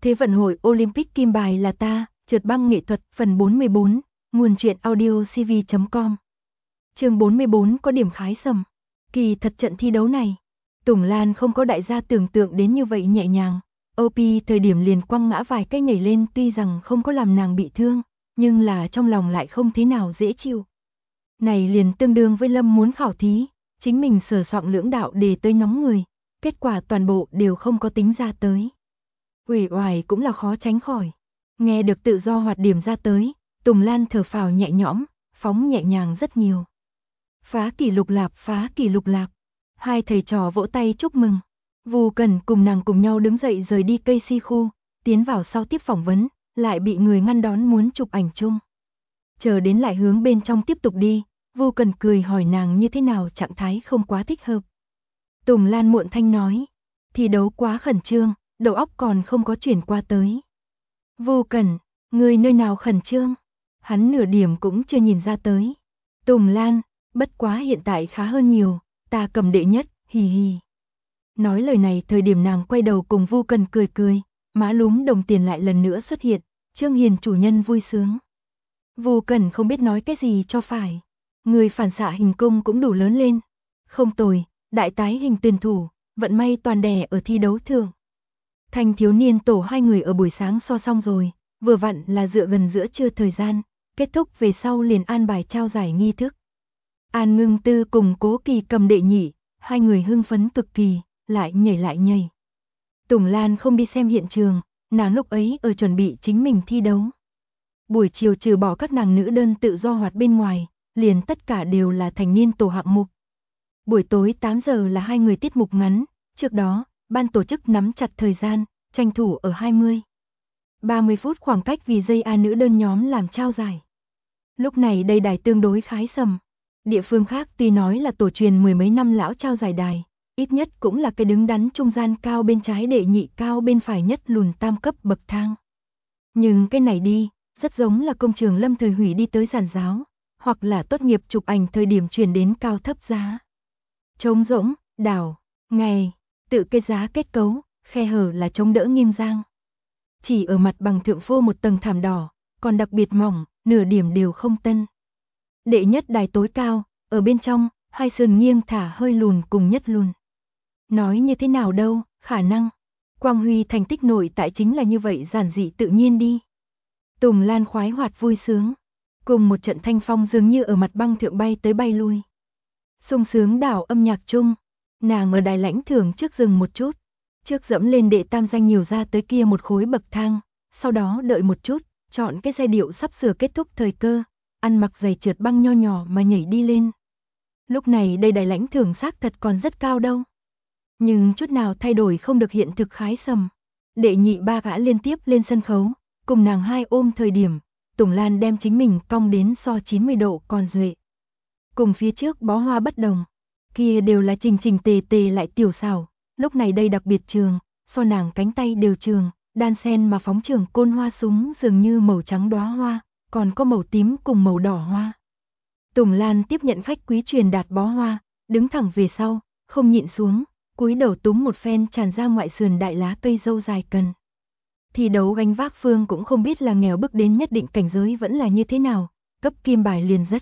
Thế vận hội Olympic kim bài là ta, trượt băng nghệ thuật phần 44, nguồn truyện audio cv.com. Chương 44 có điểm khái sầm. Kỳ thật trận thi đấu này, Tùng Lan không có đại gia tưởng tượng đến như vậy nhẹ nhàng. OP thời điểm liền quăng ngã vài cái nhảy lên, tuy rằng không có làm nàng bị thương, nhưng là trong lòng lại không thế nào dễ chịu. Này liền tương đương với Lâm muốn khảo thí, chính mình sờ soạn lưỡng đạo đề tới nóng người, kết quả toàn bộ đều không có tính ra tới. Uể oải cũng là khó tránh khỏi. Nghe được tự do hoạt điểm ra tới, Tùng Lan thở phào nhẹ nhõm, phóng nhẹ nhàng rất nhiều. Phá kỷ lục lạp, phá kỷ lục lạp. Hai thầy trò vỗ tay chúc mừng. Vu Cần cùng nàng cùng nhau đứng dậy rời đi cây si khu, tiến vào sau tiếp phỏng vấn, lại bị người ngăn đón muốn chụp ảnh chung. Chờ đến lại hướng bên trong tiếp tục đi, Vu Cần cười hỏi nàng như thế nào, trạng thái không quá thích hợp. Tùng Lan muộn thanh nói, thi đấu quá khẩn trương, đầu óc còn không có chuyển qua tới. Vu Cần, người nơi nào khẩn trương? Hắn nửa điểm cũng chưa nhìn ra tới. Tùng Lan, bất quá hiện tại khá hơn nhiều, ta cầm đệ nhất, hì hì. Nói lời này thời điểm nàng quay đầu cùng Vu Cần cười cười, má lúm đồng tiền lại lần nữa xuất hiện, Trương Hiền chủ nhân vui sướng. Vu Cần không biết nói cái gì cho phải. Người phản xạ hình cung cũng đủ lớn lên. Không tồi, đại tái hình tuyển thủ, vận may toàn đè ở thi đấu thường. Thanh thiếu niên tổ hai người ở buổi sáng so xong rồi, vừa vặn là dựa gần giữa trưa thời gian, kết thúc về sau liền an bài trao giải nghi thức. An Ngưng Tư cùng Cố Kỳ cầm đệ nhị, hai người hưng phấn cực kỳ, lại nhảy. Tùng Lan không đi xem hiện trường, nàng lúc ấy ở chuẩn bị chính mình thi đấu. Buổi chiều trừ bỏ các nàng nữ đơn tự do hoạt bên ngoài, liền tất cả đều là thành niên tổ hạng mục. Buổi tối 8 giờ là hai người tiết mục ngắn, trước đó, ban tổ chức nắm chặt thời gian, tranh thủ ở 20-30 phút khoảng cách vì dây A nữ đơn nhóm làm trao giải. Lúc này đây đài tương đối khái sầm. Địa phương khác tuy nói là tổ truyền mười mấy năm lão trao giải đài, ít nhất cũng là cái đứng đắn trung gian cao bên trái đệ nhị cao bên phải nhất lùn tam cấp bậc thang. Nhưng cái này đi, rất giống là công trường lâm thời hủy đi tới giàn giáo, hoặc là tốt nghiệp chụp ảnh thời điểm chuyển đến cao thấp giá. Trống rỗng, đảo, ngày, tự cái giá kết cấu, khe hở là chống đỡ nghiêng giang. Chỉ ở mặt bằng thượng phô một tầng thảm đỏ, còn đặc biệt mỏng, nửa điểm đều không tân. Đệ nhất đài tối cao, ở bên trong, hai sườn nghiêng thả hơi lùn cùng nhất lùn. Nói như thế nào đâu, khả năng. Quang huy thành tích nổi tại chính là như vậy, giản dị tự nhiên đi. Tùng Lan khoái hoạt vui sướng. Cùng một trận thanh phong dường như ở mặt băng thượng bay tới bay lui. Sung sướng đảo âm nhạc chung. Nàng ở đài lãnh thưởng trước dừng một chút. Trước dẫm lên đệ tam danh nhiều ra tới kia một khối bậc thang. Sau đó đợi một chút, chọn cái giai điệu sắp sửa kết thúc thời cơ. Ăn mặc giày trượt băng nho nhỏ mà nhảy đi lên. Lúc này đây đài lãnh thưởng xác thật còn rất cao đâu. Nhưng chút nào thay đổi không được hiện thực khái sầm. Đệ nhị ba gã liên tiếp lên sân khấu, cùng nàng hai ôm thời điểm, Tùng Lan đem chính mình cong đến so 90 độ còn duệ. Cùng phía trước bó hoa bất đồng, kia đều là trình tề tề lại tiểu xảo, lúc này đây đặc biệt trường, so nàng cánh tay đều trường, đan sen mà phóng trường côn hoa súng dường như màu trắng đóa hoa, còn có màu tím cùng màu đỏ hoa. Tùng Lan tiếp nhận khách quý truyền đạt bó hoa, đứng thẳng về sau, không nhịn xuống, cúi đầu túm một phen tràn ra ngoại sườn đại lá cây dâu dài cần. Thi đấu gánh vác phương cũng không biết là nghèo bước đến nhất định cảnh giới vẫn là như thế nào, cấp kim bài liền rất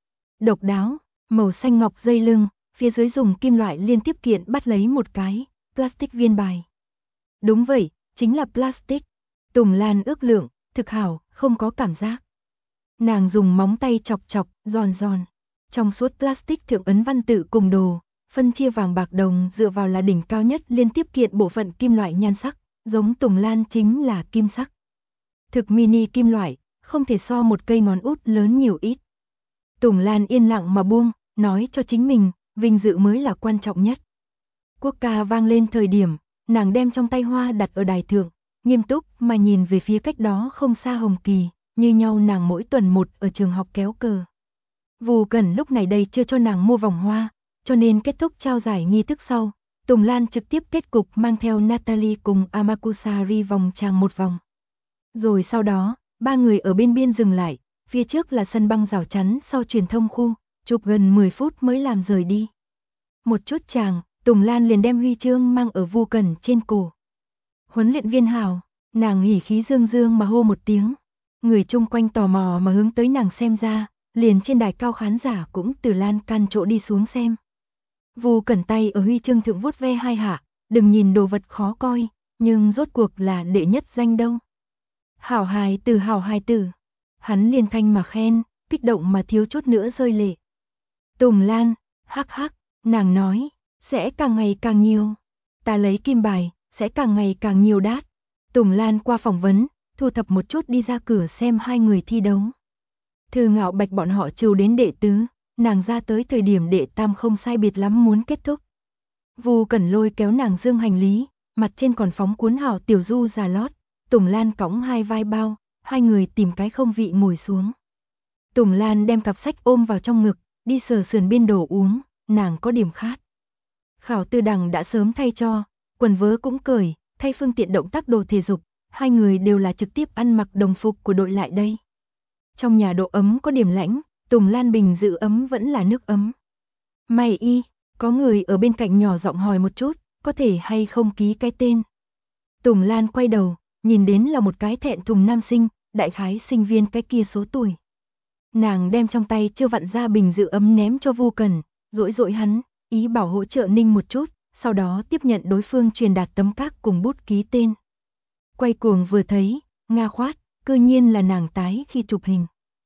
độc đáo, màu xanh ngọc dây lưng, phía dưới dùng kim loại liên tiếp kiện bắt lấy một cái plastic viên bài. Đúng vậy, chính là plastic. Tùng Lan ước lượng, thực hảo, không có cảm giác. Nàng dùng móng tay chọc chọc, giòn giòn. Trong suốt plastic thượng ấn văn tự cùng đồ, phân chia vàng bạc đồng dựa vào là đỉnh cao nhất liên tiếp kiện bộ phận kim loại nhan sắc, giống Tùng Lan chính là kim sắc. Thực mini kim loại, không thể so một cây ngón út lớn nhiều ít. Tùng Lan yên lặng mà buông, nói cho chính mình, vinh dự mới là quan trọng nhất. Quốc ca vang lên thời điểm, nàng đem trong tay hoa đặt ở đài thượng, nghiêm túc mà nhìn về phía cách đó không xa Hồng Kỳ, như nhau nàng mỗi tuần một ở trường học kéo cờ. Vu Cần lúc này đây chưa cho nàng mua vòng hoa, cho nên kết thúc trao giải nghi thức sau, Tùng Lan trực tiếp kết cục mang theo Natalie cùng Amakusari vòng tràng một vòng. Rồi sau đó, ba người ở bên biên dừng lại, phía trước là sân băng rào chắn sau truyền thông khu, chụp gần 10 phút mới làm rời đi. Một chút chàng, Tùng Lan liền đem huy chương mang ở Vu Cần trên cổ. Huấn luyện viên hào, Nàng hỉ khí dương dương mà hô một tiếng. Người chung quanh tò mò mà hướng tới nàng xem ra, liền trên đài cao khán giả cũng từ lan can chỗ đi xuống xem. Vu Cẩn tay ở huy chương thượng vuốt ve hai hạ, đừng nhìn đồ vật khó coi, nhưng rốt cuộc là đệ nhất danh đâu. Hảo hài tử. Hắn liền thanh mà khen, kích động mà thiếu chút nữa rơi lệ. Tùng Lan, hắc hắc, nàng nói, sẽ càng ngày càng nhiều. Ta lấy kim bài, sẽ càng ngày càng nhiều đát. Tùng Lan qua phỏng vấn, thu thập một chút đi ra cửa xem hai người thi đấu. Thư Ngạo Bạch bọn họ trừ đến đệ tứ, nàng ra tới thời điểm đệ tam không sai biệt lắm muốn kết thúc. Vu Cẩn lôi kéo nàng dương hành lý, mặt trên còn phóng cuốn hảo tiểu du già lót. Tùng Lan cõng hai vai bao, hai người tìm cái không vị ngồi xuống. Tùng Lan đem cặp sách ôm vào trong ngực, đi sờ sườn biên đồ uống, nàng có điểm khát. Khảo Tư Đằng đã sớm thay cho, quần vớ cũng cởi, thay phương tiện động tác đồ thể dục, hai người đều là trực tiếp ăn mặc đồng phục của đội lại đây. Trong nhà độ ấm có điểm lạnh, Tùng Lan bình giữ ấm vẫn là nước ấm. Mày y, có người ở bên cạnh nhỏ giọng hỏi một chút, có thể hay không ký cái tên. Tùng Lan quay đầu, nhìn đến là một cái thẹn thùng nam sinh, đại khái sinh viên cái kia số tuổi. Nàng đem trong tay chưa vặn ra bình giữ ấm ném cho Vu Cẩn, dỗi hắn, ý bảo hỗ trợ ninh một chút, sau đó tiếp nhận đối phương truyền đạt tấm các cùng bút ký tên. Quay cuồng vừa thấy, nga khoát, cư nhiên là nàng tái khi chụp hình.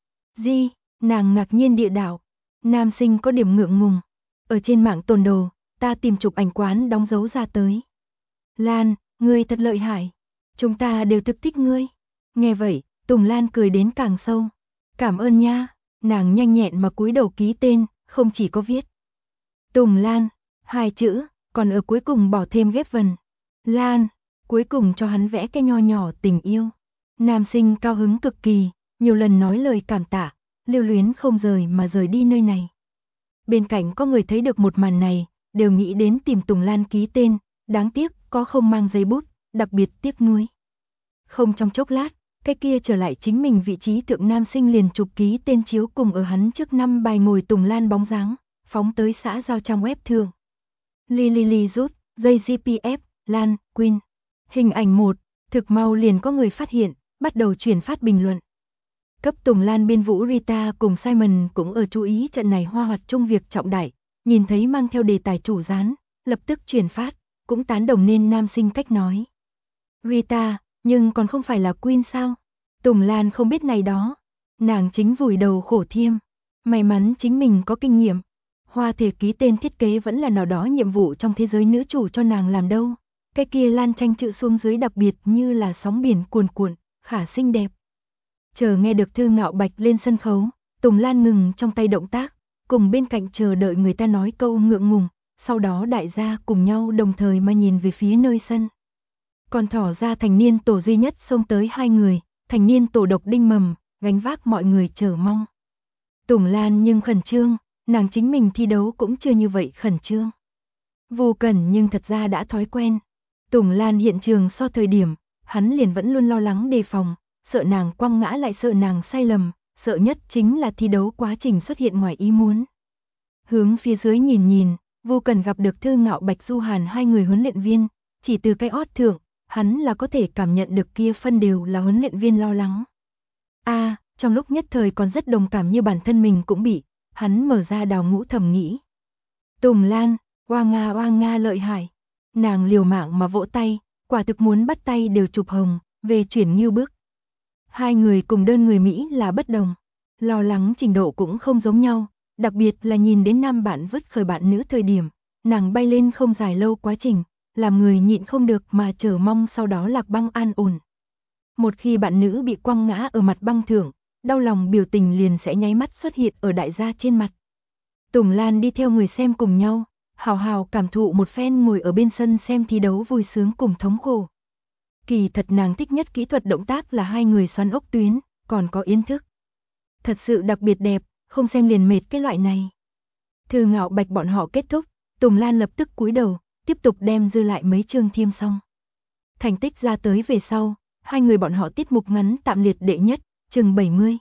Di, nàng ngạc nhiên địa đạo, nam sinh có điểm ngượng ngùng. Ở trên mạng tồn đồ, ta tìm chụp ảnh quán đóng dấu ra tới. Lan, ngươi thật lợi hại. Chúng ta đều thực thích ngươi. Nghe vậy, Tùng Lan cười đến càng sâu. Cảm ơn nha. Nàng nhanh nhẹn mà cúi đầu ký tên, không chỉ có viết Tùng Lan, hai chữ, còn ở cuối cùng bỏ thêm ghép vần. Lan, cuối cùng cho hắn vẽ cái nho nhỏ tình yêu. Nam sinh cao hứng cực kỳ, nhiều lần nói lời cảm tạ, lưu luyến không rời mà rời đi nơi này. Bên cạnh có người thấy được một màn này, đều nghĩ đến tìm Tùng Lan ký tên, đáng tiếc có không mang giấy bút, đặc biệt tiếc nuối. Không trong chốc lát, cái kia trở lại chính mình vị trí thượng nam sinh liền chụp ký tên chiếu cùng ở hắn trước 5 bài ngồi Tùng Lan bóng dáng, phóng tới xã giao trang web thường. Li rút, dây GPF, Lan, Queen. Hình ảnh 1, thực mau liền có người phát hiện, bắt đầu chuyển phát bình luận. Cấp Tùng Lan biên vũ Rita cùng Simon cũng ở chú ý trận này hoa hoạt chung việc trọng đại, nhìn thấy mang theo đề tài chủ dán, lập tức chuyển phát, cũng tán đồng nên nam sinh cách nói. Rita, nhưng còn không phải là Queen sao? Tùng Lan không biết này đó, nàng chính vùi đầu khổ thiêm, may mắn chính mình có kinh nghiệm. Hoa thể ký tên thiết kế vẫn là nào đó nhiệm vụ trong thế giới nữ chủ cho nàng làm đâu. Cái kia Lan tranh chữ xuống dưới đặc biệt như là sóng biển cuồn cuộn, khả xinh đẹp. Chờ nghe được Thư Ngạo Bạch lên sân khấu, Tùng Lan ngừng trong tay động tác, cùng bên cạnh chờ đợi người ta nói câu ngượng ngùng, sau đó đại gia cùng nhau đồng thời mà nhìn về phía nơi sân. Còn thỏ ra thành niên tổ duy nhất xông tới hai người, thành niên tổ độc đinh mầm, gánh vác mọi người chờ mong. Tùng Lan nhưng khẩn trương, nàng chính mình thi đấu cũng chưa như vậy khẩn trương. Vô Cẩn nhưng thật ra đã thói quen. Tùng Lan hiện trường so thời điểm, hắn liền vẫn luôn lo lắng đề phòng, sợ nàng quăng ngã lại sợ nàng sai lầm, sợ nhất chính là thi đấu quá trình xuất hiện ngoài ý muốn. Hướng phía dưới nhìn, Vô Cẩn gặp được Thư Ngạo Bạch Du Hàn hai người huấn luyện viên, chỉ từ cái ót thượng, hắn là có thể cảm nhận được kia phân đều là huấn luyện viên lo lắng. Trong lúc nhất thời còn rất đồng cảm như bản thân mình cũng bị, hắn mở ra đào ngũ thầm nghĩ. Tùng Lan, oa nga lợi hại. Nàng liều mạng mà vỗ tay, quả thực muốn bắt tay đều chụp hồng, về chuyển như bước. Hai người cùng đơn người Mỹ là bất đồng, lo lắng trình độ cũng không giống nhau, đặc biệt là nhìn đến nam bạn vứt khởi bạn nữ thời điểm, nàng bay lên không dài lâu quá trình, làm người nhịn không được mà chờ mong sau đó lạc băng an ổn. Một khi bạn nữ bị quăng ngã ở mặt băng thượng, đau lòng biểu tình liền sẽ nháy mắt xuất hiện ở đại gia trên mặt. Tùng Lan đi theo người xem cùng nhau, hào hào cảm thụ một phen ngồi ở bên sân xem thi đấu vui sướng cùng thống khổ. Kỳ thật nàng thích nhất kỹ thuật động tác là hai người xoắn ốc tuyến, còn có yến thức. Thật sự đặc biệt đẹp, không xem liền mệt cái loại này. Thư Ngạo Bạch bọn họ kết thúc, Tùng Lan lập tức cúi đầu, tiếp tục đem dư lại mấy chương thiêm xong. Thành tích ra tới về sau, hai người bọn họ tiết mục ngắn tạm liệt đệ nhất, chừng 70.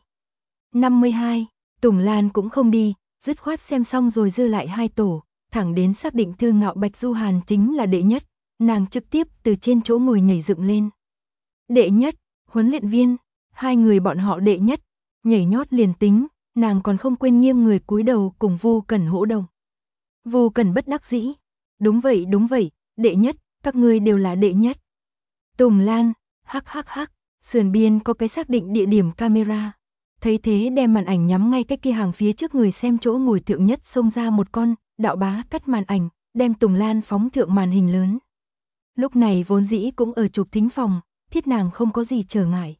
52, Tùng Lan cũng không đi, dứt khoát xem xong rồi dư lại hai tổ, thẳng đến xác định Thư Ngạo Bạch Du Hàn chính là đệ nhất, nàng trực tiếp từ trên chỗ ngồi nhảy dựng lên. Đệ nhất, huấn luyện viên, hai người bọn họ đệ nhất, nhảy nhót liền tính, nàng còn không quên nghiêng người cúi đầu cùng Vu Cẩn hỗ đồng. Vu Cẩn bất đắc dĩ, đúng vậy, đệ nhất, các ngươi đều là đệ nhất. Tùng Lan, hắc, sườn biên có cái xác định địa điểm camera. Thấy thế đem màn ảnh nhắm ngay cái kia hàng phía trước người xem chỗ ngồi thượng nhất, xông ra một con, đạo bá cắt màn ảnh, đem Tùng Lan phóng thượng màn hình lớn. Lúc này vốn dĩ cũng ở chụp thính phòng, thiết nàng không có gì trở ngại.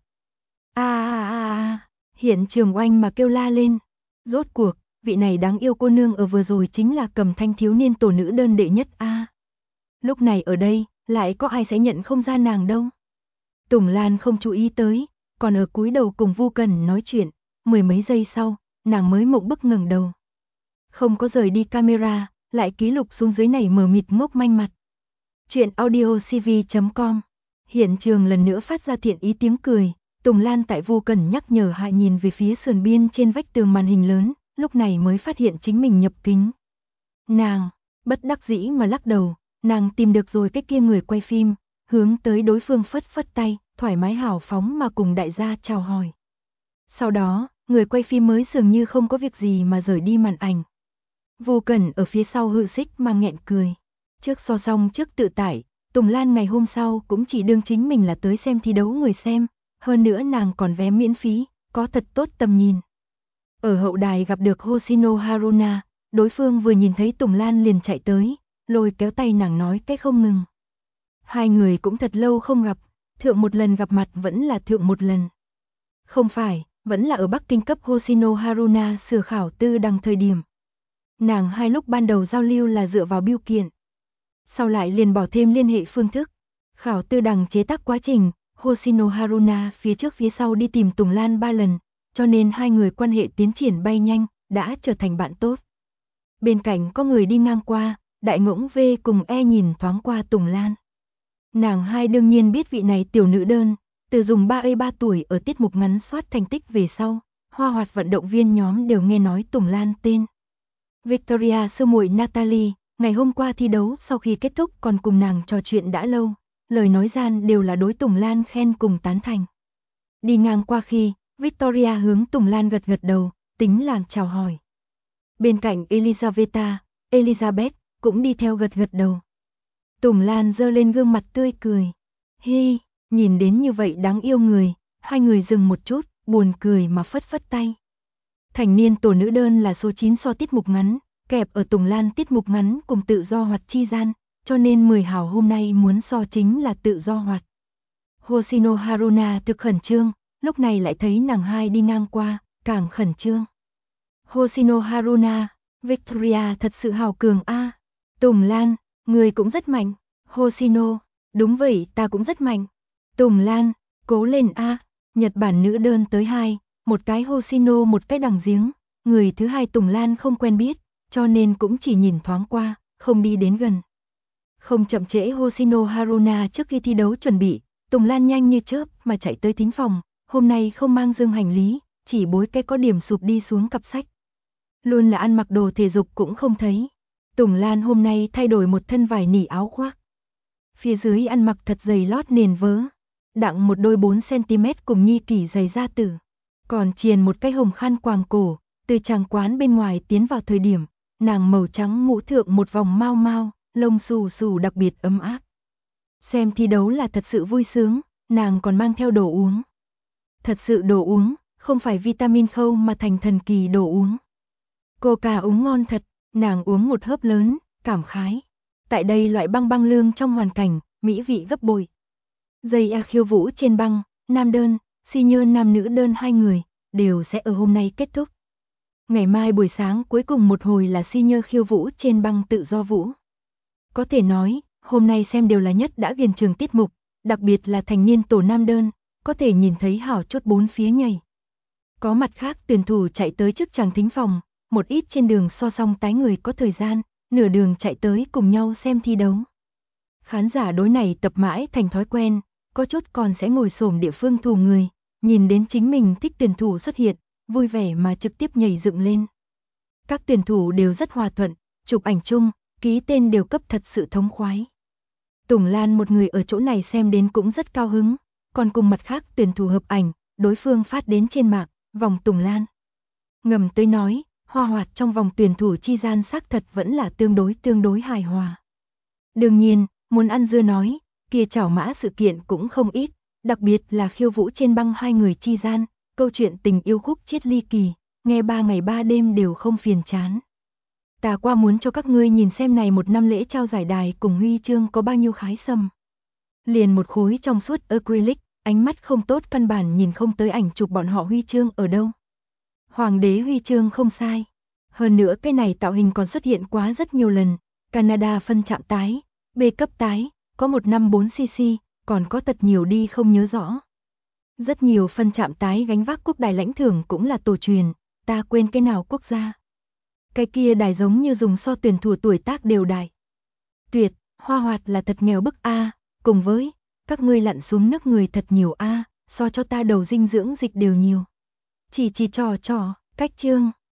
Hiện trường oanh mà kêu la lên. Rốt cuộc, vị này đáng yêu cô nương ở vừa rồi chính là Cầm Thanh thiếu niên tổ nữ đơn đệ nhất a. Lúc này ở đây, lại có ai sẽ nhận không ra nàng đâu. Tùng Lan không chú ý tới, còn ở cúi đầu cùng Vu Cẩn nói chuyện, mười mấy giây sau, nàng mới mộng bức ngẩng đầu. Không có rời đi camera, lại ký lục xuống dưới này mờ mịt ngốc manh mặt. Chuyện audiocv.com. Hiện trường lần nữa phát ra thiện ý tiếng cười, Tùng Lan tại Vu Cẩn nhắc nhở hạ nhìn về phía sườn biên trên vách tường màn hình lớn, lúc này mới phát hiện chính mình nhập kính. Nàng, bất đắc dĩ mà lắc đầu, nàng tìm được rồi cái kia người quay phim, hướng tới đối phương phất phất tay, thoải mái hào phóng mà cùng đại gia chào hỏi. Sau đó, người quay phim mới dường như không có việc gì mà rời đi màn ảnh. Vu Cẩn ở phía sau hự xích mà nghẹn cười. Trước so xong trước tự tải, Tùng Lan ngày hôm sau cũng chỉ đương chính mình là tới xem thi đấu người xem, hơn nữa nàng còn vé miễn phí, có thật tốt tầm nhìn. Ở hậu đài gặp được Hoshino Haruna, đối phương vừa nhìn thấy Tùng Lan liền chạy tới, lôi kéo tay nàng nói cái không ngừng. Hai người cũng thật lâu không gặp, thượng một lần gặp mặt vẫn là thượng một lần. Không phải, vẫn là ở Bắc Kinh cấp Hoshino Haruna sửa khảo tư đằng thời điểm. Nàng hai lúc ban đầu giao lưu là dựa vào bưu kiện. Sau lại liền bỏ thêm liên hệ phương thức. Khảo tư đằng chế tác quá trình, Hoshino Haruna phía trước phía sau đi tìm Tùng Lan 3 lần, cho nên hai người quan hệ tiến triển bay nhanh, đã trở thành bạn tốt. Bên cạnh có người đi ngang qua, Đại Ngỗng V cùng E nhìn thoáng qua Tùng Lan. Nàng hai đương nhiên biết vị này tiểu nữ đơn, từ dùng 3 tuổi ở tiết mục ngắn soát thành tích về sau, hoa hoạt vận động viên nhóm đều nghe nói Tùng Lan tên. Victoria sư muội Natalie, ngày hôm qua thi đấu sau khi kết thúc còn cùng nàng trò chuyện đã lâu, lời nói gian đều là đối Tùng Lan khen cùng tán thành. Đi ngang qua khi, Victoria hướng Tùng Lan gật gật đầu, tính làm chào hỏi. Bên cạnh Elizabeth cũng đi theo gật gật đầu. Tùng Lan giơ lên gương mặt tươi cười. Hi, nhìn đến như vậy đáng yêu người, hai người dừng một chút, buồn cười mà phất phất tay. Thành niên tổ nữ đơn là số 9 so tiết mục ngắn, kẹp ở Tùng Lan tiết mục ngắn cùng tự do hoạt chi gian, cho nên 10 hào hôm nay muốn so chính là tự do hoạt. Hoshino Haruna thực khẩn trương, lúc này lại thấy nàng hai đi ngang qua, càng khẩn trương. Hoshino Haruna, Victoria thật sự hào cường a. Tùng Lan, người cũng rất mạnh. Hoshino, đúng vậy, ta cũng rất mạnh. Tùng Lan, cố lên a. Nhật Bản nữ đơn tới 2, một cái Hoshino một cái đằng giếng, người thứ hai Tùng Lan không quen biết, cho nên cũng chỉ nhìn thoáng qua, không đi đến gần. Không chậm trễ Hoshino Haruna trước khi thi đấu chuẩn bị, Tùng Lan nhanh như chớp mà chạy tới thính phòng, hôm nay không mang dương hành lý, chỉ bối cái có điểm sụp đi xuống cặp sách. Luôn là ăn mặc đồ thể dục cũng không thấy. Tùng Lan hôm nay thay đổi một thân vải nỉ áo khoác. Phía dưới ăn mặc thật dày lót nền vớ, đặng một đôi 4cm cùng nhi kỷ giày da tử. Còn triền một cái hồng khăn quàng cổ, từ tràng quán bên ngoài tiến vào thời điểm, nàng màu trắng mũ thượng một vòng mau mau, lông xù xù đặc biệt ấm áp. Xem thi đấu là thật sự vui sướng, nàng còn mang theo đồ uống. Thật sự đồ uống, không phải vitamin khâu mà thành thần kỳ đồ uống. Coca uống ngon thật, nàng uống một hớp lớn, cảm khái. Tại đây loại băng băng lương trong hoàn cảnh, mỹ vị gấp bội. Giây khiêu vũ trên băng, nam đơn, senior nam nữ đơn hai người, đều sẽ ở hôm nay kết thúc. Ngày mai buổi sáng cuối cùng một hồi là senior khiêu vũ trên băng tự do vũ. Có thể nói, hôm nay xem đều là nhất đã ghiền trường tiết mục, đặc biệt là thành niên tổ nam đơn, có thể nhìn thấy hảo chốt bốn phía nhảy. Có mặt khác tuyển thủ chạy tới trước tràng thính phòng, một ít trên đường so song tái người có thời gian, nửa đường chạy tới cùng nhau xem thi đấu. Khán giả đối này tập mãi thành thói quen, có chốt còn sẽ ngồi xổm địa phương thủ người, nhìn đến chính mình thích tuyển thủ xuất hiện, vui vẻ mà trực tiếp nhảy dựng lên. Các tuyển thủ đều rất hòa thuận, chụp ảnh chung, ký tên đều cấp thật sự thống khoái. Tùng Lan một người ở chỗ này xem đến cũng rất cao hứng, còn cùng mặt khác tuyển thủ hợp ảnh, đối phương phát đến trên mạng, vòng Tùng Lan. Ngầm tới nói, Hoa Hoạt trong vòng tuyển thủ chi gian xác thật vẫn là tương đối hài hòa. Đương nhiên, muốn ăn dưa nói, kia chảo mã sự kiện cũng không ít, đặc biệt là khiêu vũ trên băng hai người chi gian, câu chuyện tình yêu khúc chiết ly kỳ, nghe 3 ngày 3 đêm đều không phiền chán. Ta qua muốn cho các ngươi nhìn xem này một năm lễ trao giải đài cùng huy chương có bao nhiêu khái sầm. Liền một khối trong suốt acrylic, ánh mắt không tốt căn bản nhìn không tới ảnh chụp bọn họ huy chương ở đâu. Hoàng đế huy chương không sai. Hơn nữa cái này tạo hình còn xuất hiện quá rất nhiều lần. Canada phân chạm tái, B cấp tái, có 154cc, còn có thật nhiều đi không nhớ rõ. Rất nhiều phân chạm tái gánh vác quốc đài lãnh thưởng cũng là tổ truyền, ta quên cái nào quốc gia. Cái kia đài giống như dùng so tuyển thủ tuổi tác đều đài. Tuyệt, Hoa Hoạt là thật nghèo bức a, cùng với các ngươi lặn xuống nước người thật nhiều a, so cho ta đầu dinh dưỡng dịch đều nhiều. Chỉ trò, cách chương.